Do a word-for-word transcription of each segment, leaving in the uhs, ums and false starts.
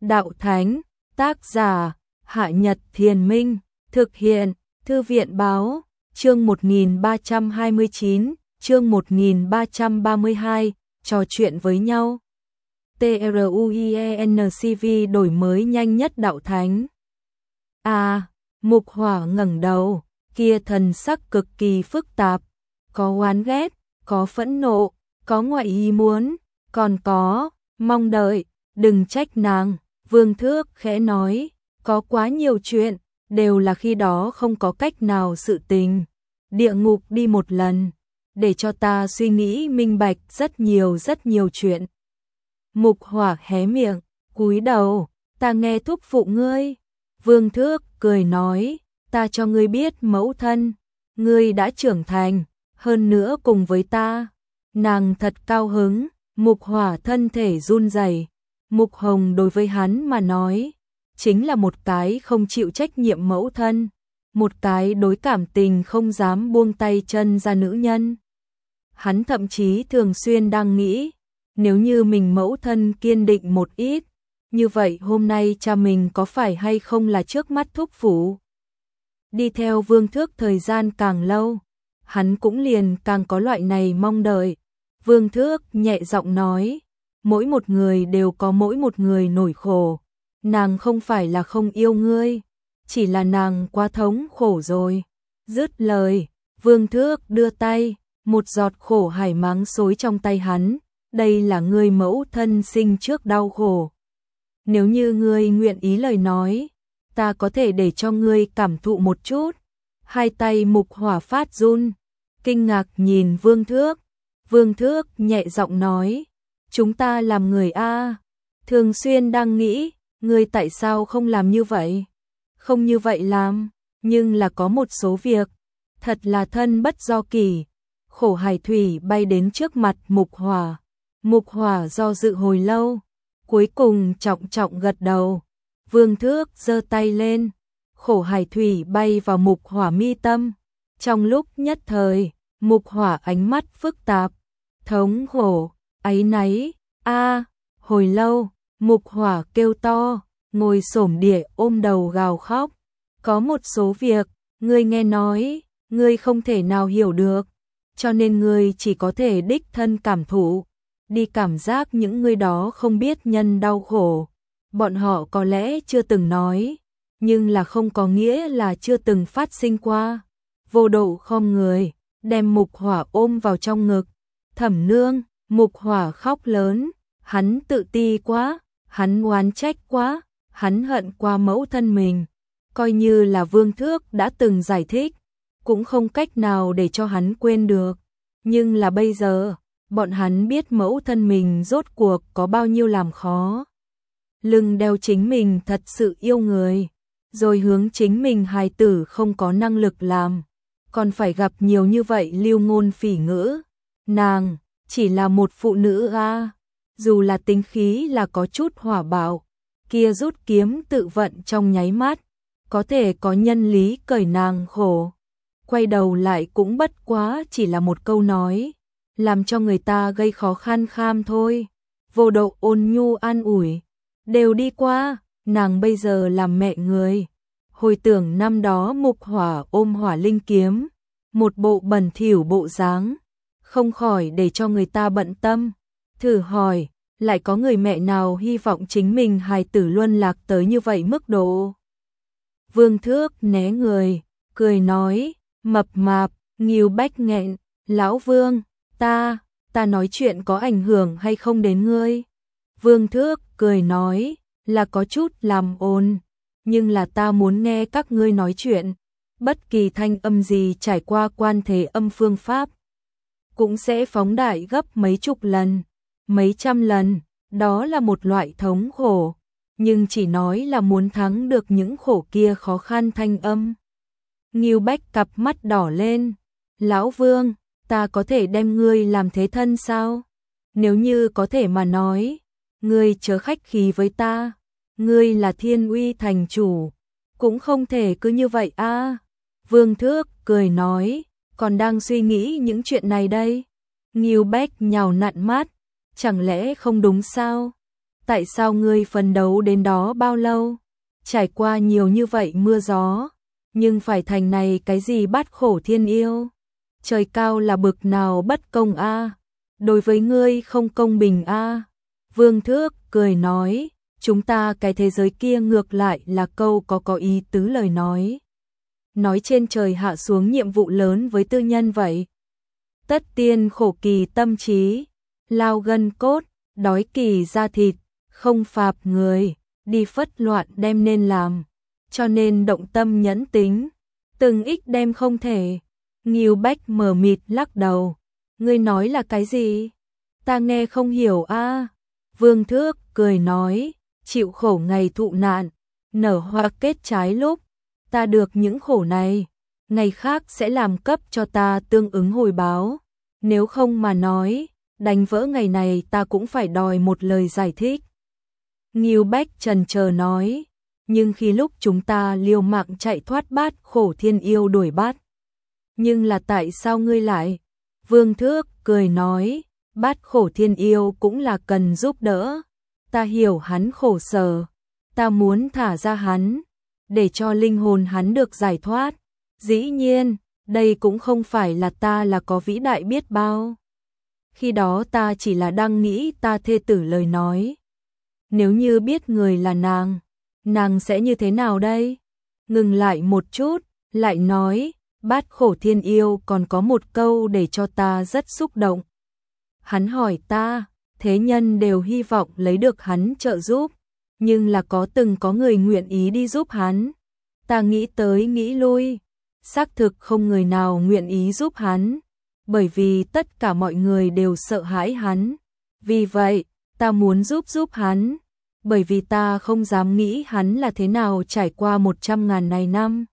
đạo thánh, tác giả, Hạ Nhật Thiền Minh, thực hiện, Thư viện Báo, chương một nghìn ba trăm hai mươi chín, chương một nghìn ba trăm ba mươi hai, trò chuyện với nhau. TRUIENCV đổi mới nhanh nhất đạo thánh. À, Mục Hỏa ngẩng đầu, kia thần sắc cực kỳ phức tạp, có oán ghét, có phẫn nộ, có ngoại ý muốn, còn có mong đợi, đừng trách nàng, Vương Thước khẽ nói, có quá nhiều chuyện, đều là khi đó không có cách nào sự tình. Địa ngục đi một lần, để cho ta suy nghĩ minh bạch rất nhiều rất nhiều chuyện. Mục Hỏa hé miệng, cúi đầu, ta nghe thúc phụ ngươi. Vương Thước cười nói, ta cho ngươi biết mẫu thân, ngươi đã trưởng thành, hơn nữa cùng với ta. Nàng thật cao hứng, Mục Hỏa thân thể run rẩy. Mục Hồng đối với hắn mà nói, chính là một cái không chịu trách nhiệm mẫu thân, một cái đối cảm tình không dám buông tay chân ra nữ nhân. Hắn thậm chí thường xuyên đang nghĩ, nếu như mình mẫu thân kiên định một ít, như vậy hôm nay cha mình có phải hay không là trước mắt thúc phụ. Đi theo Vương Thước thời gian càng lâu, hắn cũng liền càng có loại này mong đợi. Vương Thước nhẹ giọng nói, mỗi một người đều có mỗi một người nỗi khổ, nàng không phải là không yêu ngươi, chỉ là nàng quá thống khổ rồi. Dứt lời, Vương Thước đưa tay, một giọt khổ hải máng xối trong tay hắn, đây là ngươi mẫu thân sinh trước đau khổ. Nếu như ngươi nguyện ý lời nói, ta có thể để cho ngươi cảm thụ một chút. Hai tay Mục Hỏa phát run, kinh ngạc nhìn Vương Thước. Vương Thước nhẹ giọng nói, chúng ta làm người A, thường xuyên đang nghĩ, ngươi tại sao không làm như vậy? Không như vậy làm, nhưng là có một số việc, thật là thân bất do kỳ. Khổ hải thủy bay đến trước mặt Mục Hỏa. Mục Hỏa do dự hồi lâu, cuối cùng trọng trọng gật đầu. Vương Thước giơ tay lên, khổ hải thủy bay vào Mục Hỏa mi tâm. Trong lúc nhất thời, Mục Hỏa ánh mắt phức tạp, thống khổ, áy náy, a, hồi lâu, Mục Hỏa kêu to, ngồi xổm địa ôm đầu gào khóc. Có một số việc, ngươi nghe nói, ngươi không thể nào hiểu được, cho nên ngươi chỉ có thể đích thân cảm thụ, đi cảm giác những người đó không biết nhân đau khổ. Bọn họ có lẽ chưa từng nói, nhưng là không có nghĩa là chưa từng phát sinh qua. Vô Độ khom người, đem Mục Hỏa ôm vào trong ngực. Thẩm nương, Mục Hỏa khóc lớn, hắn tự ti quá, hắn oán trách quá, hắn hận qua mẫu thân mình. Coi như là Vương Thước đã từng giải thích, cũng không cách nào để cho hắn quên được. Nhưng là bây giờ, bọn hắn biết mẫu thân mình rốt cuộc có bao nhiêu làm khó. Lưng đeo chính mình thật sự yêu người, rồi hướng chính mình hài tử không có năng lực làm, còn phải gặp nhiều như vậy lưu ngôn phỉ ngữ. Nàng chỉ là một phụ nữ a, dù là tính khí là có chút hỏa bạo, kia rút kiếm tự vận trong nháy mắt, có thể có nhân lý cởi nàng khổ. Quay đầu lại cũng bất quá chỉ là một câu nói, làm cho người ta gây khó khăn kham thôi. Vô Độ ôn nhu an ủi, đều đi qua, nàng bây giờ làm mẹ người. Hồi tưởng năm đó Mục Hỏa ôm hỏa linh kiếm, một bộ bẩn thỉu bộ dáng, không khỏi để cho người ta bận tâm. Thử hỏi, lại có người mẹ nào hy vọng chính mình hài tử luân lạc tới như vậy mức độ? Vương Thước né người, cười nói, mập mạp, Ngưu Bách nghẹn, lão Vương, ta, ta nói chuyện có ảnh hưởng hay không đến ngươi? Vương Thước cười nói, là có chút làm ồn, nhưng là ta muốn nghe các ngươi nói chuyện. Bất kỳ thanh âm gì trải qua quan thế âm phương pháp, cũng sẽ phóng đại gấp mấy chục lần, mấy trăm lần, đó là một loại thống khổ, nhưng chỉ nói là muốn thắng được những khổ kia khó khăn thanh âm. Ngưu Bách cặp mắt đỏ lên, lão Vương, ta có thể đem ngươi làm thế thân sao? Nếu như có thể mà nói, ngươi chớ khách khí với ta, ngươi là Thiên Uy thành chủ, cũng không thể cứ như vậy a. Vương Thước cười nói, còn đang suy nghĩ những chuyện này đây. Ngưu Bách nhào nặn mắt, chẳng lẽ không đúng sao? Tại sao ngươi phấn đấu đến đó bao lâu? Trải qua nhiều như vậy mưa gió, nhưng phải thành này cái gì bát khổ thiên yêu? Trời cao là bực nào bất công a, đối với ngươi không công bình a. Vương Thước cười nói, chúng ta cái thế giới kia ngược lại là câu có có ý tứ lời nói. Nói trên trời hạ xuống nhiệm vụ lớn với tư nhân vậy. Tất tiên khổ kỳ tâm trí, lao gân cốt, đói kỳ da thịt, không phạp người, đi phất loạn đem nên làm, cho nên động tâm nhẫn tính, từng ích đem không thể. Ngưu Bách mờ mịt lắc đầu, ngươi nói là cái gì? Ta nghe không hiểu a. Vương Thước cười nói, chịu khổ ngày thụ nạn, nở hoa kết trái lúc, ta được những khổ này, ngày khác sẽ làm cấp cho ta tương ứng hồi báo, nếu không mà nói, đánh vỡ ngày này ta cũng phải đòi một lời giải thích. Ngưu Bách trần chờ nói, nhưng khi lúc chúng ta liều mạng chạy thoát bát khổ thiên yêu đuổi bắt. Nhưng là tại sao ngươi lại? Vương Thước cười nói, bát khổ thiên yêu cũng là cần giúp đỡ. Ta hiểu hắn khổ sở, ta muốn thả ra hắn, để cho linh hồn hắn được giải thoát. Dĩ nhiên, đây cũng không phải là ta là có vĩ đại biết bao. Khi đó ta chỉ là đang nghĩ ta thê tử lời nói. Nếu như biết người là nàng, nàng sẽ như thế nào đây? Ngừng lại một chút, lại nói, bát khổ thiên yêu còn có một câu để cho ta rất xúc động. Hắn hỏi ta, thế nhân đều hy vọng lấy được hắn trợ giúp, nhưng là có từng có người nguyện ý đi giúp hắn. Ta nghĩ tới nghĩ lui, xác thực không người nào nguyện ý giúp hắn, bởi vì tất cả mọi người đều sợ hãi hắn. Vì vậy, ta muốn giúp giúp hắn, bởi vì ta không dám nghĩ hắn là thế nào trải qua một trăm ngàn này năm.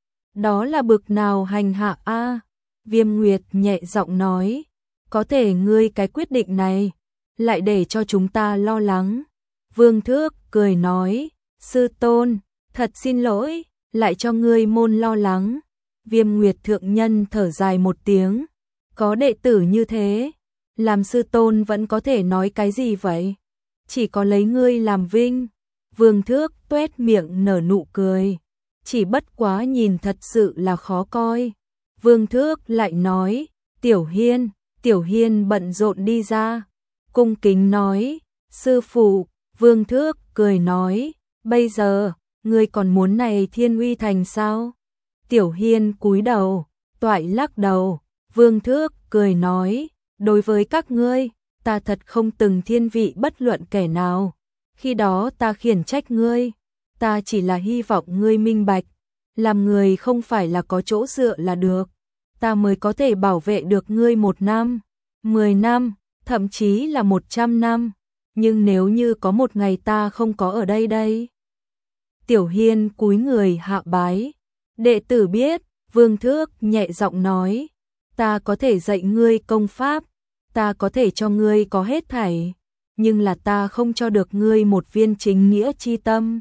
Đó là bực nào hành hạ a. Viêm Nguyệt nhẹ giọng nói, có thể ngươi cái quyết định này lại để cho chúng ta lo lắng. Vương Thước cười nói, sư tôn, thật xin lỗi, lại cho ngươi môn lo lắng. Viêm Nguyệt thượng nhân thở dài một tiếng, có đệ tử như thế, làm sư tôn vẫn có thể nói cái gì vậy? Chỉ có lấy ngươi làm vinh. Vương Thước tuét miệng nở nụ cười, chỉ bất quá nhìn thật sự là khó coi. Vương Thước lại nói, Tiểu Hiên, Tiểu Hiên bận rộn đi ra, cung kính nói, sư phụ. Vương Thước cười nói, bây giờ, ngươi còn muốn này Thiên Uy Thành sao? Tiểu Hiên cúi đầu, toại lắc đầu. Vương Thước cười nói, đối với các ngươi, ta thật không từng thiên vị bất luận kẻ nào. Khi đó ta khiển trách ngươi, ta chỉ là hy vọng ngươi minh bạch, làm người không phải là có chỗ dựa là được, ta mới có thể bảo vệ được ngươi một năm, mười năm, thậm chí là một trăm năm. Nhưng nếu như có một ngày ta không có ở đây đây. Tiểu Hiên cúi người hạ bái, đệ tử biết. Vương Thước nhẹ giọng nói, ta có thể dạy ngươi công pháp, ta có thể cho ngươi có hết thảy, nhưng là ta không cho được ngươi một viên chính nghĩa chi tâm.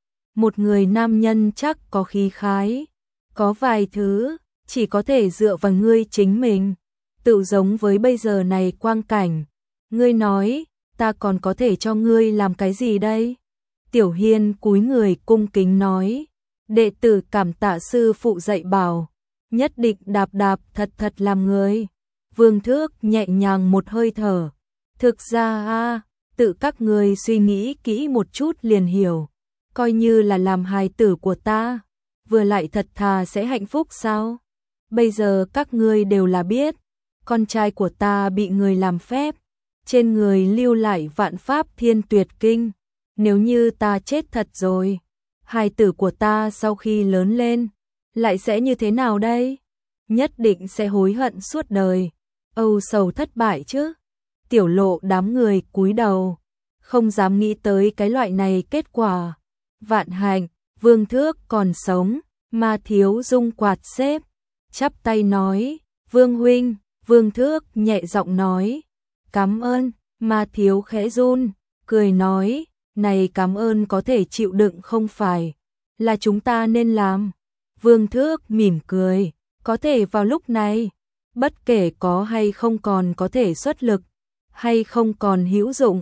Một người nam nhân chắc có khí khái, có vài thứ chỉ có thể dựa vào ngươi chính mình, tự giống với bây giờ này quang cảnh. Ngươi nói, ta còn có thể cho ngươi làm cái gì đây? Tiểu Hiên cúi người cung kính nói, đệ tử cảm tạ sư phụ dạy bảo, nhất định đạp đạp thật thật làm người. Vương Thước nhẹ nhàng một hơi thở, thực ra a, tự các ngươi suy nghĩ kỹ một chút liền hiểu, coi như là làm hài tử của ta, vừa lại thật thà sẽ hạnh phúc sao? Bây giờ các ngươi đều là biết, con trai của ta bị người làm phép, trên người lưu lại vạn pháp thiên tuyệt kinh, nếu như ta chết thật rồi, hài tử của ta sau khi lớn lên, lại sẽ như thế nào đây? Nhất định sẽ hối hận suốt đời, âu sầu thất bại chứ. Tiểu Lộ đám người cúi đầu, không dám nghĩ tới cái loại này kết quả. Vạn hạnh, Vương Thước còn sống, Ma Thiếu Dung quạt xếp, chắp tay nói, Vương huynh. Vương Thước nhẹ giọng nói, cảm ơn. Ma Thiếu khẽ run, cười nói, này cảm ơn có thể chịu đựng không phải là chúng ta nên làm. Vương Thước mỉm cười, có thể vào lúc này, bất kể có hay không còn có thể xuất lực, hay không còn hữu dụng,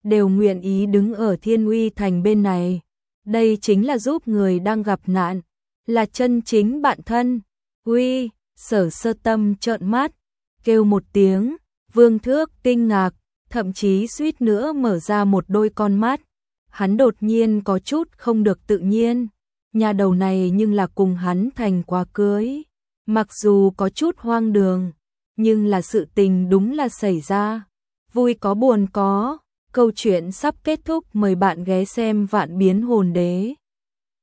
đều nguyện ý đứng ở Thiên Uy Thành bên này. Đây chính là giúp người đang gặp nạn, là chân chính bạn thân. Uy, Sở Sơ Tâm trợn mắt, kêu một tiếng, Vương Thước kinh ngạc, thậm chí suýt nữa mở ra một đôi con mắt. Hắn đột nhiên có chút không được tự nhiên, nhà đầu này nhưng là cùng hắn thành quá cưới. Mặc dù có chút hoang đường, nhưng là sự tình đúng là xảy ra. Vui có buồn có, câu chuyện sắp kết thúc, mời bạn ghé xem Vạn Biến Hồn Đế.